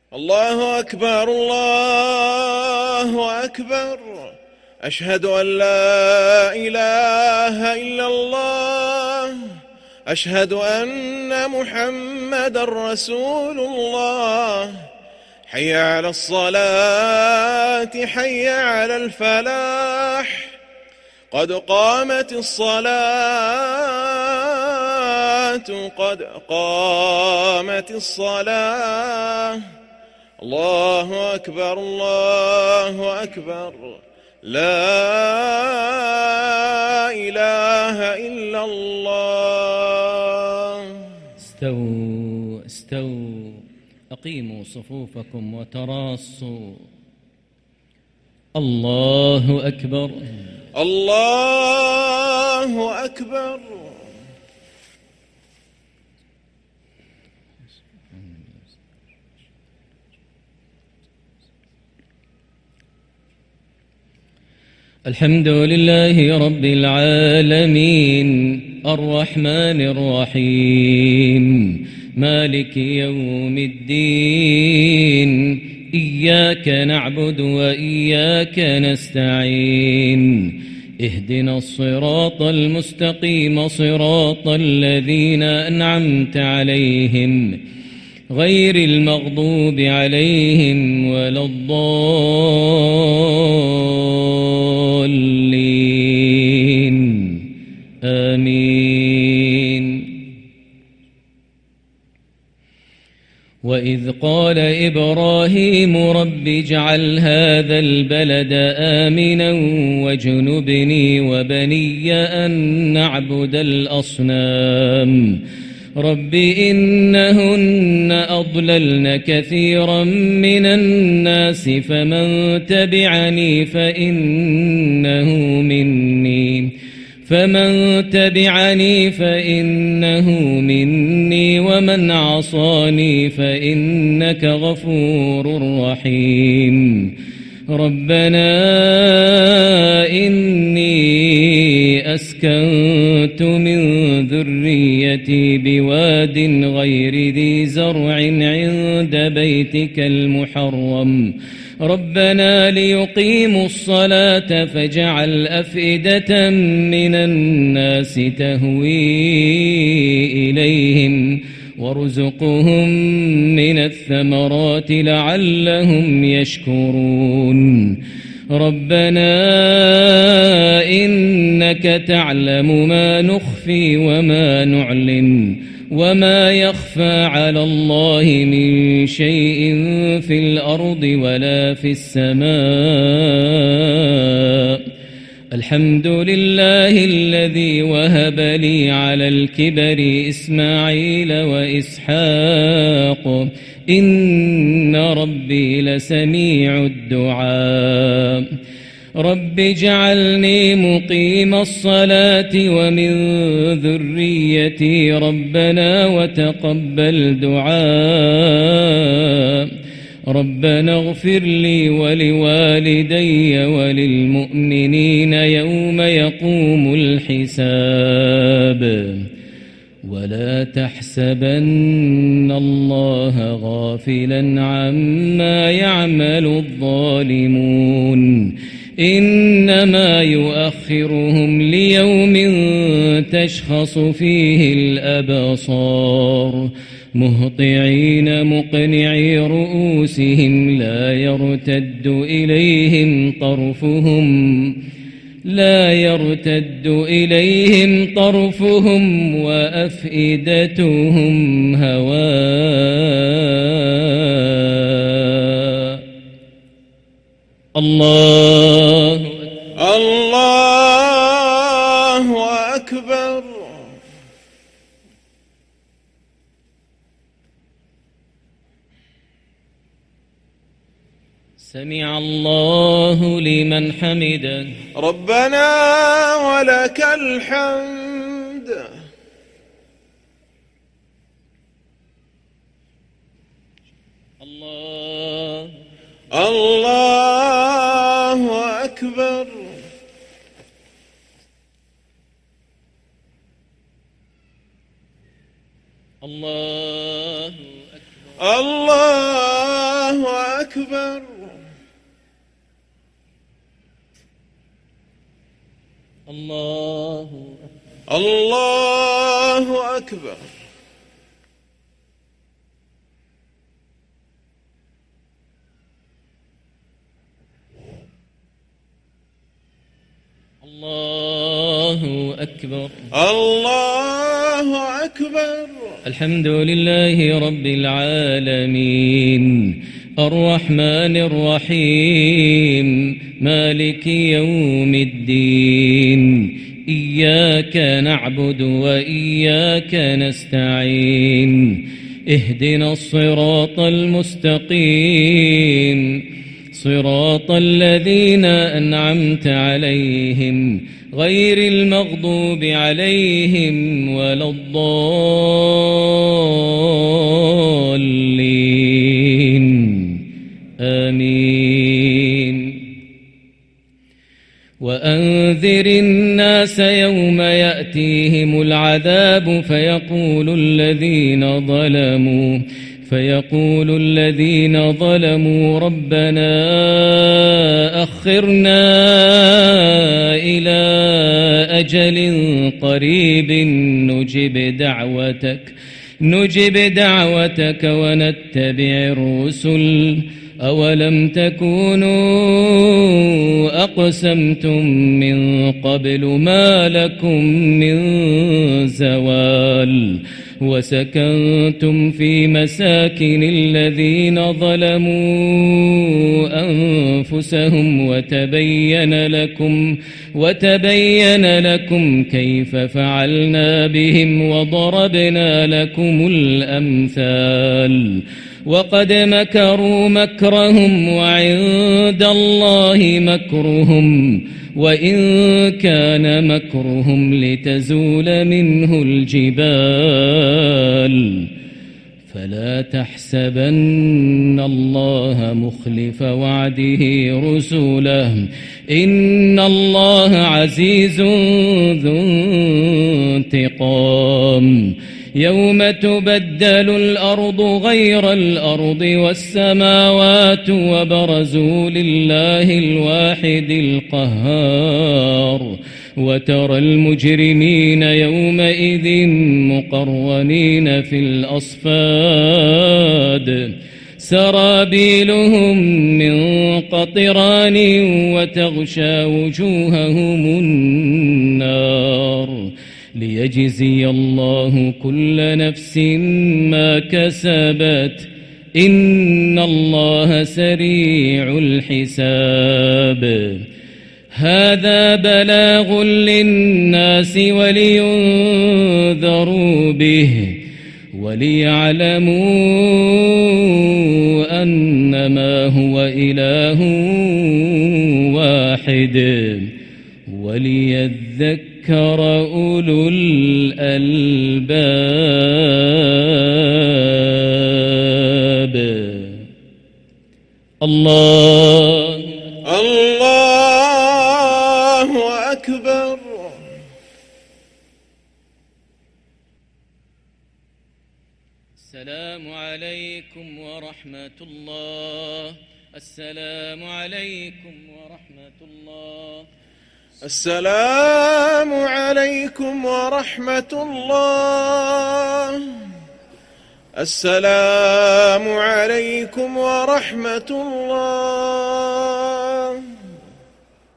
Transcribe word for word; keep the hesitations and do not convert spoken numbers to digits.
الله أكبر الله أكبر. أشهد أن لا إله إلا الله. أشهد أن محمد رسول الله. حي على الصلاة حي على الفلاح. قد قامت الصلاة قد قامت الصلاة. الله أكبر الله أكبر. لا إله إلا الله. استووا استووا أقيموا صفوفكم وتراصوا. الله أكبر الله أكبر. الحمد لله رب العالمين الرحمن الرحيم مالك يوم الدين. إياك نعبد وإياك نستعين. اهدنا الصراط المستقيم صراط الذين أنعمت عليهم غير المغضوب عليهم ولا الضالين. آمين. وإذ قال إبراهيم رب اجعل هذا البلد آمنا واجنبني وبني أن نعبد الأصنام. رب إنهن أضللن كثيرا من الناس فمن تبعني فإنه مني فمن تبعني فإنه مني ومن عصاني فإنك غفور رحيم. ربنا إني أسكنت من ذريتي بواد غير ذي زرع عند بيتك المحرم ربنا ليقيموا الصلاة فاجعل أفئدة من الناس تهوي إليهم وارزقهم من الثمرات لعلهم يشكرون. ربنا إنك تعلم ما نخفي وما نعلن وما يخفى على الله من شيء في الأرض ولا في السماء. الحمد لله الذي وهب لي على الكبر إسماعيل وإسحاق إن ربي لسميع الدعاء. رب اجعلني مقيم الصلاة ومن ذريتي ربنا وتقبل دعاء. ربنا اغفر لي ولوالدي وللمؤمنين يوم يقوم الحساب. ولا تحسبن الله غافلا عما يعمل الظالمون إنما يؤخرهم ليوم تشخص فيه الأبصار مهطعين مقنعي رؤوسهم لا يرتد إليهم طرفهم لا يرتد إليهم طرفهم وأفئدتهم هواء. الله الله أكبر. سمع الله لمن حمده ربنا ولك الحمد. الله الله أكبر. الله أكبر. الله أكبر. الله الله أكبر. الله أكبر. الله أكبر. الحمد لله رب العالمين الرحمن الرحيم مالك يوم الدين إياك نعبد وإياك نستعين اهدنا الصراط المستقيم صراط الذين أنعمت عليهم غير المغضوب عليهم ولا الضالين آمين. وأنذر الناس يوم يأتيهم العذاب فيقول الذين ظلموا فيقول الذين ظلموا ربنا أخرنا إلى أجل قريب نجب دعوتك نجب دعوتك ونتبع الرسل أولم تكونوا أقسمتم من قبل ما لكم من زوال وسكنتم في مساكن الذين ظلموا أنفسهم وتبين لكم وتبين لكم كيف فعلنا بهم وضربنا لكم الأمثال وقد مكروا مكرهم وعند الله مكرهم وإن كان مكرهم لتزول منه الجبال فلا تحسبن الله مخلف وعده رسله إن الله عزيز ذو انتقام يوم تبدل الأرض غير الأرض والسماوات وبرزوا لله الواحد القهار وترى المجرمين يومئذ مقرنين في الأصفاد سرابيلهم من قطران وتغشى وجوههم النار ليجزي الله كل نفس ما كسبت إن الله سريع الحساب هذا بلاغ للناس ولينذروا به وليعلموا أنما هو إله واحد وليذكر أولو الألباب. الله الله أكبر. السلام عليكم ورحمة الله. السلام عليكم ورحمة الله. السلام عليكم ورحمة الله. السلام عليكم ورحمة الله.